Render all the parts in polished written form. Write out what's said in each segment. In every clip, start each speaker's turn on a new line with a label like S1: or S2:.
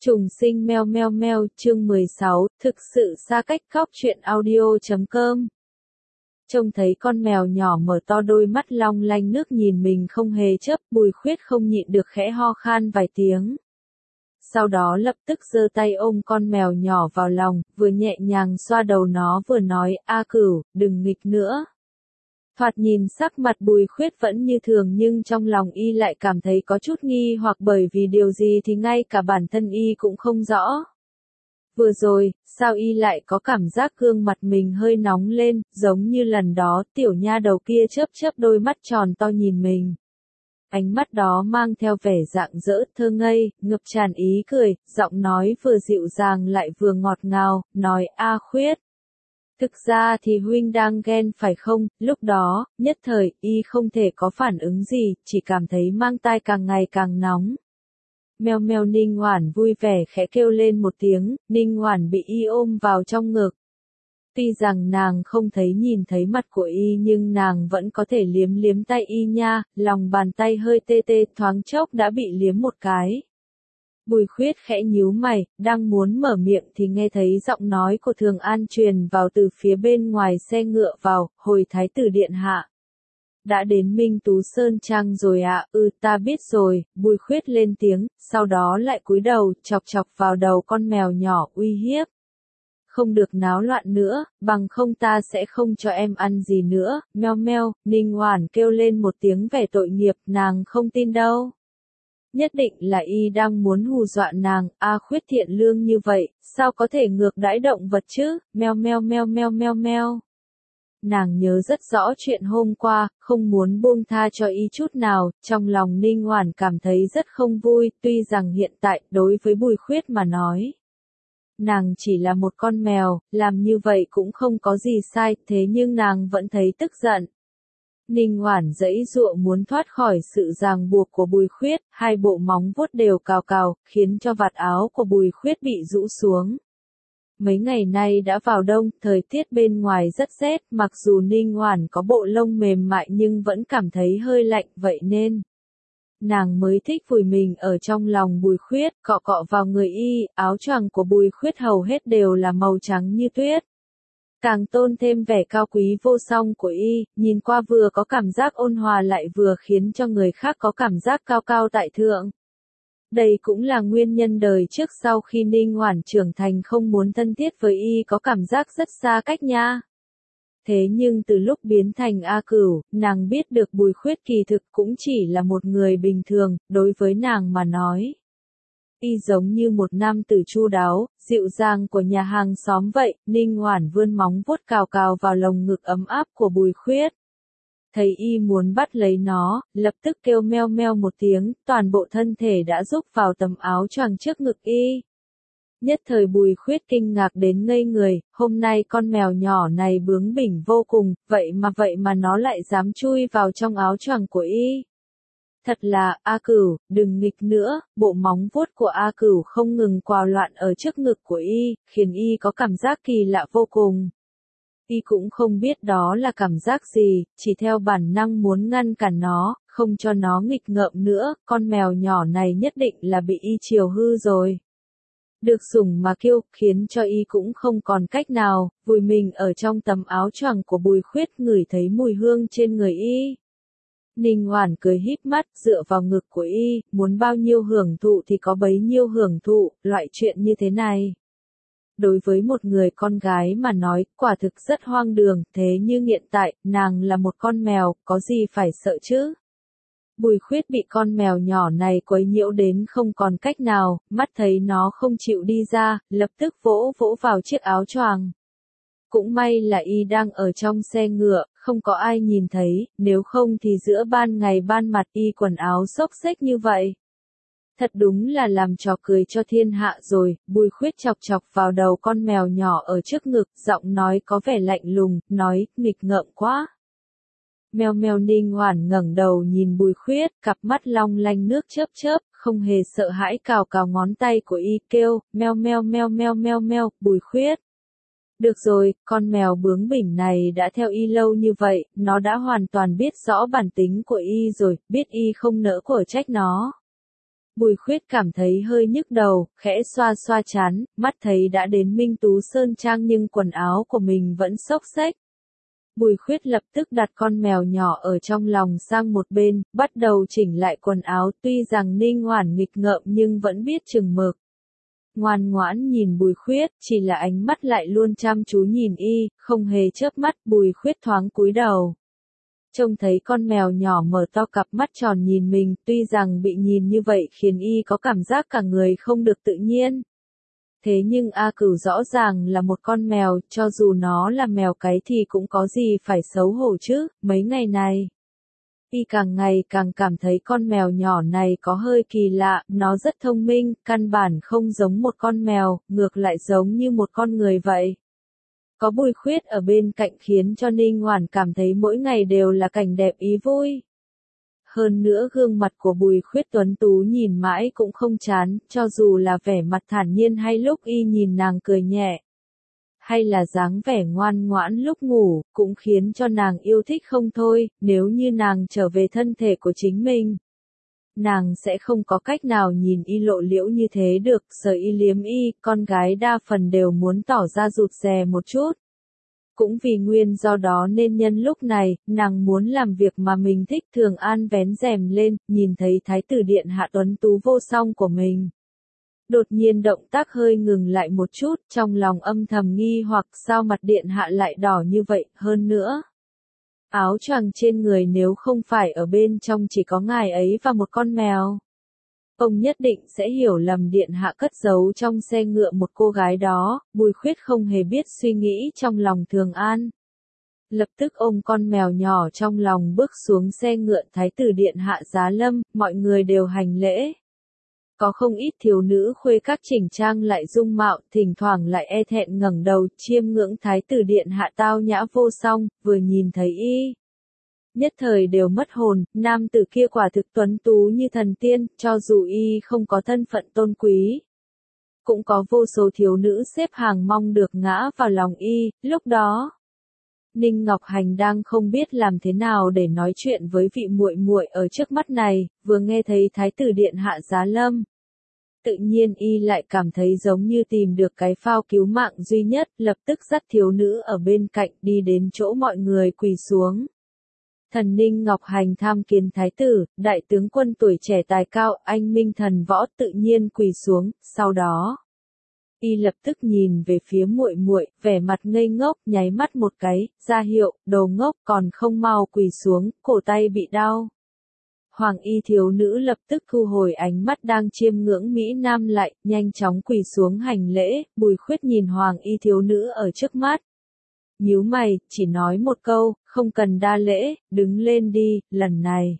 S1: Trùng sinh meo meo meo, chương 16, thực sự xa cách khóc chuyện audio.com. Trông thấy con mèo nhỏ mở to đôi mắt long lanh nước nhìn mình không hề chớp, Bùi Khuyết không nhịn được khẽ ho khan vài tiếng. Sau đó lập tức giơ tay ôm con mèo nhỏ vào lòng, vừa nhẹ nhàng xoa đầu nó vừa nói, A Cửu, đừng nghịch nữa. Thoạt nhìn sắc mặt Bùi Khuyết vẫn như thường nhưng trong lòng y lại cảm thấy có chút nghi hoặc bởi vì điều gì thì ngay cả bản thân y cũng không rõ. Vừa rồi, sao y lại có cảm giác gương mặt mình hơi nóng lên, giống như lần đó tiểu nha đầu kia chớp chớp đôi mắt tròn to nhìn mình. Ánh mắt đó mang theo vẻ rạng rỡ thơ ngây, ngập tràn ý cười, giọng nói vừa dịu dàng lại vừa ngọt ngào, nói A Khuyết. Thực ra thì huynh đang ghen phải không, lúc đó, nhất thời, y không thể có phản ứng gì, chỉ cảm thấy mang tai càng ngày càng nóng. Meo meo Ninh Hoản vui vẻ khẽ kêu lên một tiếng, Ninh Hoản bị y ôm vào trong ngực. Tuy rằng nàng không thấy nhìn thấy mặt của y nhưng nàng vẫn có thể liếm liếm tay y nha, lòng bàn tay hơi tê tê thoáng chốc đã bị liếm một cái. Bùi Khuyết khẽ nhíu mày, đang muốn mở miệng thì nghe thấy giọng nói của Thường An truyền vào từ phía bên ngoài xe ngựa vào, hồi thái tử điện hạ. Đã đến Minh Tú Sơn Trang rồi ạ, ta biết rồi, Bùi Khuyết lên tiếng, sau đó lại cúi đầu, chọc chọc vào đầu con mèo nhỏ uy hiếp. Không được náo loạn nữa, bằng không ta sẽ không cho em ăn gì nữa, meo meo, Ninh Hoản kêu lên một tiếng vẻ tội nghiệp, nàng không tin đâu. Nhất định là y đang muốn hù dọa nàng, A Khuyết thiện lương như vậy, sao có thể ngược đãi động vật chứ, meo meo meo meo meo meo. Nàng nhớ rất rõ chuyện hôm qua, không muốn buông tha cho y chút nào, trong lòng Ninh Hoản cảm thấy rất không vui, tuy rằng hiện tại, đối với Bùi Khuyết mà nói. Nàng chỉ là một con mèo, làm như vậy cũng không có gì sai, thế nhưng nàng vẫn thấy tức giận. Ninh Hoản giãy giụa muốn thoát khỏi sự ràng buộc của Bùi Khuyết, hai bộ móng vuốt đều cào cào, khiến cho vạt áo của Bùi Khuyết bị rũ xuống. Mấy ngày nay đã vào đông, thời tiết bên ngoài rất rét, mặc dù Ninh Hoản có bộ lông mềm mại nhưng vẫn cảm thấy hơi lạnh, vậy nên nàng mới thích vùi mình ở trong lòng Bùi Khuyết, cọ cọ vào người y, áo choàng của Bùi Khuyết hầu hết đều là màu trắng như tuyết. Càng tôn thêm vẻ cao quý vô song của y, nhìn qua vừa có cảm giác ôn hòa lại vừa khiến cho người khác có cảm giác cao cao tại thượng. Đây cũng là nguyên nhân đời trước sau khi Ninh Hoản trưởng thành không muốn thân thiết với y có cảm giác rất xa cách nha. Thế nhưng từ lúc biến thành A Cửu, nàng biết được Bùi Khuyết kỳ thực cũng chỉ là một người bình thường, đối với nàng mà nói. Y giống như một nam tử chu đáo, dịu dàng của nhà hàng xóm vậy, Ninh Hoản vươn móng vuốt cào cào vào lồng ngực ấm áp của Bùi Khuyết. Thấy y muốn bắt lấy nó, lập tức kêu meo meo một tiếng, toàn bộ thân thể đã rúc vào tấm áo choàng trước ngực y. Nhất thời Bùi Khuyết kinh ngạc đến ngây người, hôm nay con mèo nhỏ này bướng bỉnh vô cùng, vậy mà nó lại dám chui vào trong áo choàng của y. Thật là, A Cửu, đừng nghịch nữa, bộ móng vuốt của A Cửu không ngừng quào loạn ở trước ngực của y, khiến y có cảm giác kỳ lạ vô cùng. Y cũng không biết đó là cảm giác gì, chỉ theo bản năng muốn ngăn cản nó, không cho nó nghịch ngợm nữa, con mèo nhỏ này nhất định là bị y chiều hư rồi. Được sủng mà kêu, khiến cho y cũng không còn cách nào, vùi mình ở trong tấm áo choàng của Bùi Khuyết ngửi thấy mùi hương trên người y. Ninh Hoản cười híp mắt, dựa vào ngực của y, muốn bao nhiêu hưởng thụ thì có bấy nhiêu hưởng thụ, loại chuyện như thế này. Đối với một người con gái mà nói, quả thực rất hoang đường, thế nhưng hiện tại, nàng là một con mèo, có gì phải sợ chứ? Bùi Khuyết bị con mèo nhỏ này quấy nhiễu đến không còn cách nào, mắt thấy nó không chịu đi ra, lập tức vỗ vỗ vào chiếc áo choàng. Cũng may là y đang ở trong xe ngựa, không có ai nhìn thấy, nếu không thì giữa ban ngày ban mặt y quần áo xốc xếch như vậy. Thật đúng là làm trò cười cho thiên hạ rồi, Bùi Khuyết chọc chọc vào đầu con mèo nhỏ ở trước ngực, giọng nói có vẻ lạnh lùng, nói, nghịch ngợm quá. Meo meo Ninh Hoản ngẩng đầu nhìn Bùi Khuyết, cặp mắt long lanh nước chớp chớp, không hề sợ hãi cào cào ngón tay của y kêu, meo meo meo meo meo meo, Bùi Khuyết. Được rồi, con mèo bướng bỉnh này đã theo y lâu như vậy, nó đã hoàn toàn biết rõ bản tính của y rồi, biết y không nỡ của trách nó. Bùi Khuyết cảm thấy hơi nhức đầu, khẽ xoa xoa trán, mắt thấy đã đến Minh Tú Sơn Trang nhưng quần áo của mình vẫn xốc xếch. Bùi Khuyết lập tức đặt con mèo nhỏ ở trong lòng sang một bên, bắt đầu chỉnh lại quần áo, tuy rằng Ninh Hoản nghịch ngợm nhưng vẫn biết chừng mực. Ngoan ngoãn nhìn Bùi Khuyết, chỉ là ánh mắt lại luôn chăm chú nhìn y, không hề chớp mắt. Bùi Khuyết thoáng cúi đầu. Trông thấy con mèo nhỏ mở to cặp mắt tròn nhìn mình, tuy rằng bị nhìn như vậy khiến y có cảm giác cả người không được tự nhiên. Thế nhưng A Cửu rõ ràng là một con mèo, cho dù nó là mèo cái thì cũng có gì phải xấu hổ chứ. Mấy ngày này, y càng ngày càng cảm thấy con mèo nhỏ này có hơi kỳ lạ, nó rất thông minh, căn bản không giống một con mèo, ngược lại giống như một con người vậy. Có Bùi Khuyết ở bên cạnh khiến cho Ninh Hoản cảm thấy mỗi ngày đều là cảnh đẹp ý vui. Hơn nữa gương mặt của Bùi Khuyết tuấn tú nhìn mãi cũng không chán, cho dù là vẻ mặt thản nhiên hay lúc y nhìn nàng cười nhẹ, hay là dáng vẻ ngoan ngoãn lúc ngủ, cũng khiến cho nàng yêu thích không thôi. Nếu như nàng trở về thân thể của chính mình, nàng sẽ không có cách nào nhìn y lộ liễu như thế được. Sợ y liếm y, con gái đa phần đều muốn tỏ ra rụt rè một chút. Cũng vì nguyên do đó nên nhân lúc này, nàng muốn làm việc mà mình thích. Thường An vén rèm lên, nhìn thấy Thái tử điện hạ tuấn tú vô song của mình. Đột nhiên động tác hơi ngừng lại một chút, trong lòng âm thầm nghi hoặc sao mặt điện hạ lại đỏ như vậy. Hơn nữa, áo choàng trên người nếu không phải ở bên trong chỉ có ngài ấy và một con mèo, ông nhất định sẽ hiểu lầm điện hạ cất giấu trong xe ngựa một cô gái đó. Bùi Khuyết không hề biết suy nghĩ trong lòng Thường An. Lập tức ôm con mèo nhỏ trong lòng bước xuống xe ngựa. Thái tử điện hạ giá lâm, mọi người đều hành lễ. Có không ít thiếu nữ khuê các chỉnh trang lại dung mạo, thỉnh thoảng lại e thẹn ngẩng đầu chiêm ngưỡng Thái tử điện hạ tao nhã vô song. Vừa nhìn thấy y, nhất thời đều mất hồn. Nam tử kia quả thực tuấn tú như thần tiên, cho dù y không có thân phận tôn quý, cũng có vô số thiếu nữ xếp hàng mong được ngã vào lòng y. Lúc đó, Ninh Ngọc Hành đang không biết làm thế nào để nói chuyện với vị muội muội ở trước mắt này, vừa nghe thấy Thái tử điện hạ giá lâm, tự nhiên y lại cảm thấy giống như tìm được cái phao cứu mạng duy nhất, lập tức dắt thiếu nữ ở bên cạnh đi đến chỗ mọi người quỳ xuống. Thần Ninh Ngọc Hành tham kiến Thái tử, đại tướng quân tuổi trẻ tài cao, anh minh thần võ, tự nhiên quỳ xuống. Sau đó, y lập tức nhìn về phía muội muội, vẻ mặt ngây ngốc, nháy mắt một cái, ra hiệu, đồ ngốc, còn không mau quỳ xuống, cổ tay bị đau. Hoàng y thiếu nữ lập tức thu hồi ánh mắt đang chiêm ngưỡng Mỹ Nam lại, nhanh chóng quỳ xuống hành lễ. Bùi Khuyết nhìn Hoàng y thiếu nữ ở trước mắt, nhíu mày, chỉ nói một câu, không cần đa lễ, đứng lên đi. Lần này,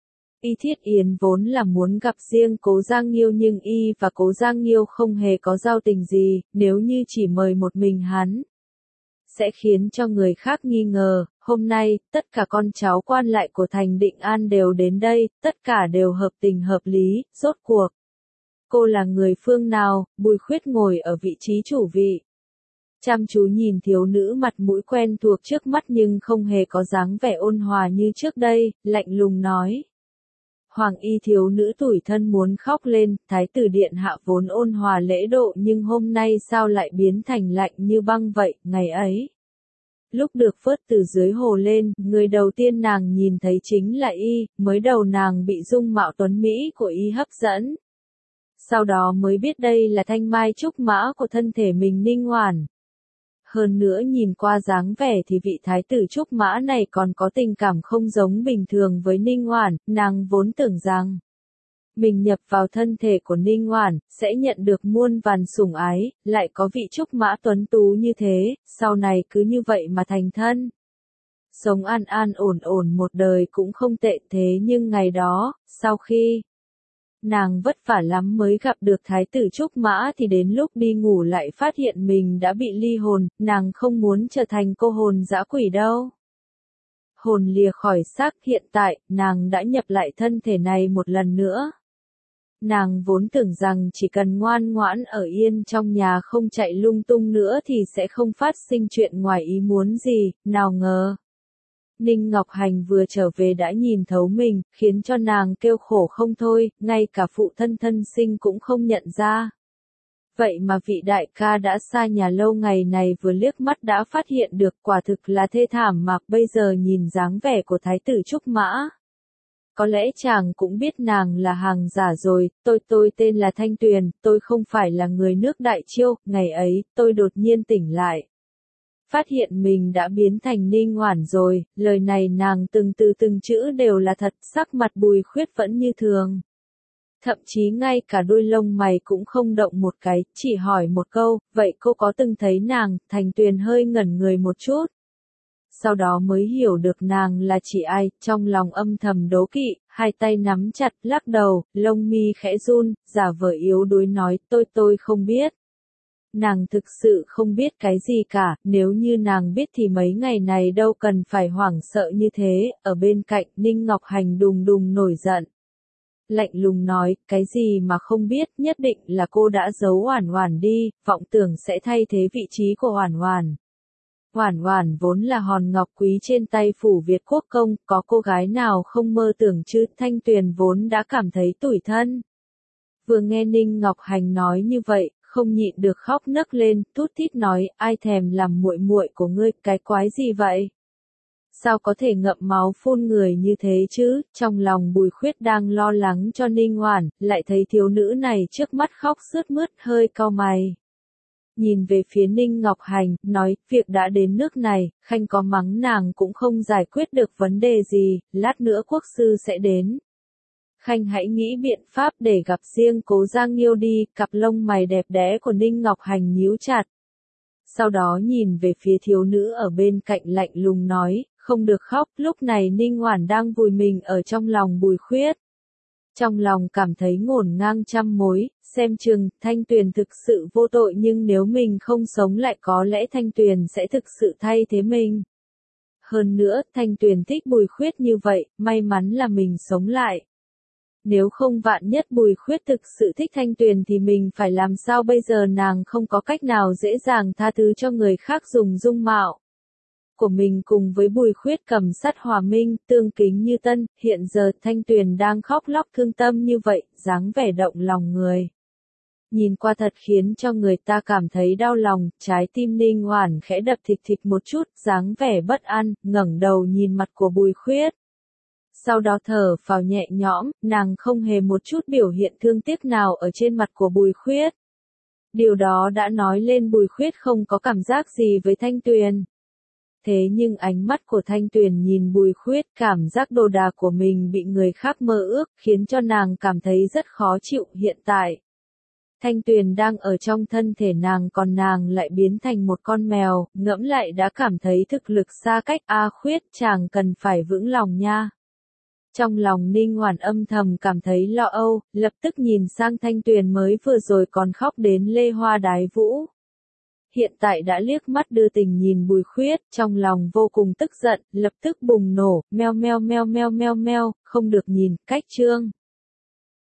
S1: Y Thiết Yến vốn là muốn gặp riêng Cố Giang Nghiêu nhưng y và Cố Giang Nghiêu không hề có giao tình gì, nếu như chỉ mời một mình hắn, sẽ khiến cho người khác nghi ngờ. Hôm nay, tất cả con cháu quan lại của thành Định An đều đến đây, tất cả đều hợp tình hợp lý. Rốt cuộc, cô là người phương nào? Bùi Khuyết ngồi ở vị trí chủ vị, chăm chú nhìn thiếu nữ mặt mũi quen thuộc trước mắt nhưng không hề có dáng vẻ ôn hòa như trước đây, lạnh lùng nói. Hoàng y thiếu nữ tủi thân muốn khóc lên. Thái tử điện hạ vốn ôn hòa lễ độ nhưng hôm nay sao lại biến thành lạnh như băng vậy. Ngày ấy, lúc được vớt từ dưới hồ lên, người đầu tiên nàng nhìn thấy chính là y. Mới đầu nàng bị dung mạo tuấn Mỹ của y hấp dẫn, sau đó mới biết đây là thanh mai trúc mã của thân thể mình Ninh Hoản. Hơn nữa nhìn qua dáng vẻ thì vị thái tử trúc mã này còn có tình cảm không giống bình thường với Ninh Hoản. Nàng vốn tưởng rằng mình nhập vào thân thể của Ninh Hoản sẽ nhận được muôn vàn sủng ái, lại có vị trúc mã tuấn tú như thế, sau này cứ như vậy mà thành thân, sống an an ổn ổn một đời cũng không tệ. Thế nhưng ngày đó, sau khi nàng vất vả lắm mới gặp được thái tử trúc mã thì đến lúc đi ngủ lại phát hiện mình đã bị ly hồn. Nàng không muốn trở thành cô hồn dã quỷ đâu. Hồn lìa khỏi xác, hiện tại, nàng đã nhập lại thân thể này một lần nữa. Nàng vốn tưởng rằng chỉ cần ngoan ngoãn ở yên trong nhà không chạy lung tung nữa thì sẽ không phát sinh chuyện ngoài ý muốn gì, nào ngờ. Ninh Ngọc Hành vừa trở về đã nhìn thấu mình, khiến cho nàng kêu khổ không thôi, ngay cả phụ thân thân sinh cũng không nhận ra. Vậy mà vị đại ca đã xa nhà lâu ngày này vừa liếc mắt đã phát hiện được, quả thực là thê thảm mà bây giờ nhìn dáng vẻ của thái tử Trúc Mã. Có lẽ chàng cũng biết nàng là hàng giả rồi, tôi tên là Thanh Tuyền, tôi không phải là người nước Đại Chiêu, ngày ấy, tôi đột nhiên tỉnh lại. Phát hiện mình đã biến thành Ninh Hoản rồi, lời này nàng từng chữ đều là thật, sắc mặt Bùi Khuyết vẫn như thường. Thậm chí ngay cả đôi lông mày cũng không động một cái, chỉ hỏi một câu, vậy cô có từng thấy nàng? Thanh Tuyền hơi ngẩn người một chút. Sau đó mới hiểu được nàng là chỉ ai, trong lòng âm thầm đố kỵ, hai tay nắm chặt, lắc đầu, lông mi khẽ run, giả vờ yếu đuối nói, tôi không biết. Nàng thực sự không biết cái gì cả, nếu như nàng biết thì mấy ngày này đâu cần phải hoảng sợ như thế, ở bên cạnh Ninh Ngọc Hành đùng đùng nổi giận. Lạnh lùng nói, cái gì mà không biết, nhất định là cô đã giấu Oản Oản đi, vọng tưởng sẽ thay thế vị trí của Oản Oản. Oản Oản vốn là hòn ngọc quý trên tay phủ Việt Quốc công, có cô gái nào không mơ tưởng chứ, Thanh Tuyền vốn đã cảm thấy tủi thân. Vừa nghe Ninh Ngọc Hành nói như vậy, không nhịn được khóc nấc lên, thút thít nói, ai thèm làm muội muội của ngươi, cái quái gì vậy? Sao có thể ngậm máu phun người như thế chứ? Trong lòng Bùi Khuyết đang lo lắng cho Ninh Hoản, lại thấy thiếu nữ này trước mắt khóc sướt mướt, hơi cau mày. Nhìn về phía Ninh Ngọc Hành, nói, việc đã đến nước này, Khanh có mắng nàng cũng không giải quyết được vấn đề gì, lát nữa quốc sư sẽ đến. Khanh hãy nghĩ biện pháp để gặp riêng Cố Giang Nghiêu đi, cặp lông mày đẹp đẽ của Ninh Ngọc Hành nhíu chặt. Sau đó nhìn về phía thiếu nữ ở bên cạnh lạnh lùng nói, không được khóc, lúc này Ninh Hoản đang vùi mình ở trong lòng Bùi Khuyết. Trong lòng cảm thấy ngổn ngang trăm mối, xem chừng, Thanh Tuyền thực sự vô tội nhưng nếu mình không sống lại có lẽ Thanh Tuyền sẽ thực sự thay thế mình. Hơn nữa, Thanh Tuyền thích Bùi Khuyết như vậy, may mắn là mình sống lại. Nếu không vạn nhất Bùi Khuyết thực sự thích Thanh Tuyền thì mình phải làm sao bây giờ, nàng không có cách nào dễ dàng tha thứ cho người khác dùng dung mạo của mình cùng với Bùi Khuyết cầm sắt hòa minh, tương kính như tân, hiện giờ Thanh Tuyền đang khóc lóc thương tâm như vậy, dáng vẻ động lòng người. Nhìn qua thật khiến cho người ta cảm thấy đau lòng, trái tim Ninh Hoản khẽ đập thịch thịch một chút, dáng vẻ bất an, ngẩng đầu nhìn mặt của Bùi Khuyết. Sau đó thở phào nhẹ nhõm, nàng không hề một chút biểu hiện thương tiếc nào ở trên mặt của Bùi Khuyết. Điều đó đã nói lên Bùi Khuyết không có cảm giác gì với Thanh Tuyền. Thế nhưng ánh mắt của Thanh Tuyền nhìn Bùi Khuyết, cảm giác đồ đạc của mình bị người khác mơ ước, khiến cho nàng cảm thấy rất khó chịu. Hiện tại, Thanh Tuyền đang ở trong thân thể nàng còn nàng lại biến thành một con mèo, ngẫm lại đã cảm thấy thực lực xa cách. A Khuyết, chàng cần phải vững lòng nha. Trong lòng Ninh Hoản âm thầm cảm thấy lo âu, lập tức nhìn sang Thanh Tuyền mới vừa rồi còn khóc đến lê hoa đái vũ. Hiện tại đã liếc mắt đưa tình nhìn Bùi Khuyết, trong lòng vô cùng tức giận, lập tức bùng nổ, meo meo meo meo meo meo, không được nhìn, cách chương.